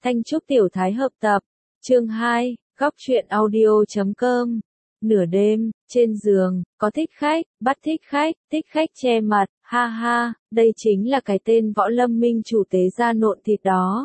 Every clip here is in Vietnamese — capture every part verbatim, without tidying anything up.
Thanh Trúc Tiểu Thái hợp tập, chương hai, góc truyện audio chấm com. Nửa đêm, trên giường, có thích khách, bắt thích khách, thích khách che mặt, ha ha, đây chính là cái tên Võ Lâm Minh chủ tế gia nộn thịt đó.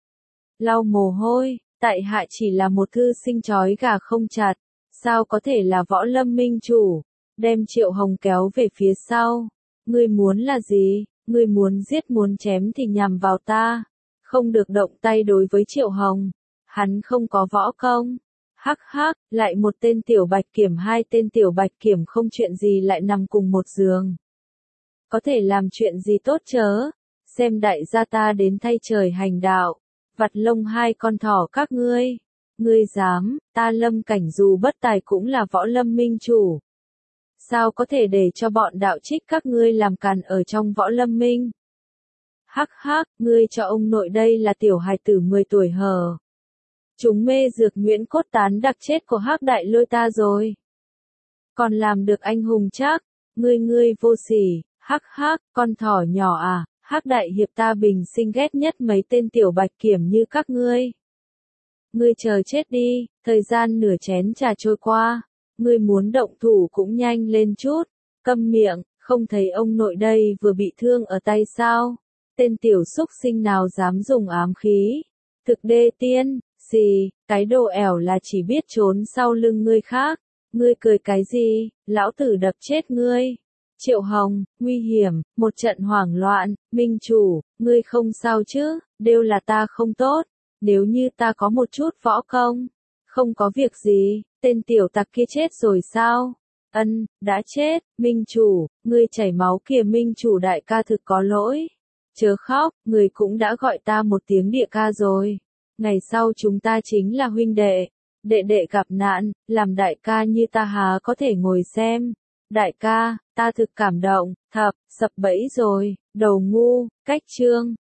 Lau mồ hôi, tại hạ chỉ là một thư sinh trói gà không chặt, sao có thể là Võ Lâm Minh chủ, đem Triệu Hồng kéo về phía sau. Ngươi muốn là gì, ngươi muốn giết muốn chém thì nhằm vào ta, không được động tay đối với Triệu Hồng, hắn không có võ công. Hắc hắc, lại một tên tiểu bạch kiểm hai tên tiểu bạch kiểm không chuyện gì lại nằm cùng một giường. Có thể làm chuyện gì tốt chớ, xem đại gia ta đến thay trời hành đạo, vặt lông hai con thỏ các ngươi. Ngươi dám, ta Lâm Cảnh dù bất tài cũng là Võ Lâm Minh chủ. Sao có thể để cho bọn đạo trích các ngươi làm càn ở trong Võ Lâm Minh? Hắc hắc, ngươi cho ông nội đây là tiểu hài tử mười tuổi hờ. Chúng mê dược Nguyễn Cốt Tán đặc chết của Hắc Đại Lôi ta rồi. Còn làm được anh hùng chắc, ngươi ngươi vô sỉ, hắc hắc, con thỏ nhỏ à, Hắc Đại Hiệp ta bình sinh ghét nhất mấy tên tiểu bạch kiểm như các ngươi. Ngươi chờ chết đi, thời gian nửa chén trà trôi qua, ngươi muốn động thủ cũng nhanh lên chút, câm miệng, không thấy ông nội đây vừa bị thương ở tay sao, tên tiểu xúc sinh nào dám dùng ám khí, thực đê tiên. Gì, cái đồ ẻo là chỉ biết trốn sau lưng ngươi khác, ngươi cười cái gì, lão tử đập chết ngươi. Triệu Hồng, nguy hiểm, một trận hoảng loạn, Minh chủ, ngươi không sao chứ, đều là ta không tốt, nếu như ta có một chút võ công, không có việc gì, tên tiểu tặc kia chết rồi sao? Ân, đã chết, Minh chủ, ngươi chảy máu kìa Minh chủ đại ca thực có lỗi. Chớ khóc, người cũng đã gọi ta một tiếng địa ca rồi. Ngày sau chúng ta chính là huynh đệ, đệ đệ gặp nạn, làm đại ca như ta há có thể ngồi xem. Đại ca, ta thực cảm động, thập, sập bẫy rồi, đầu ngu, cách chương.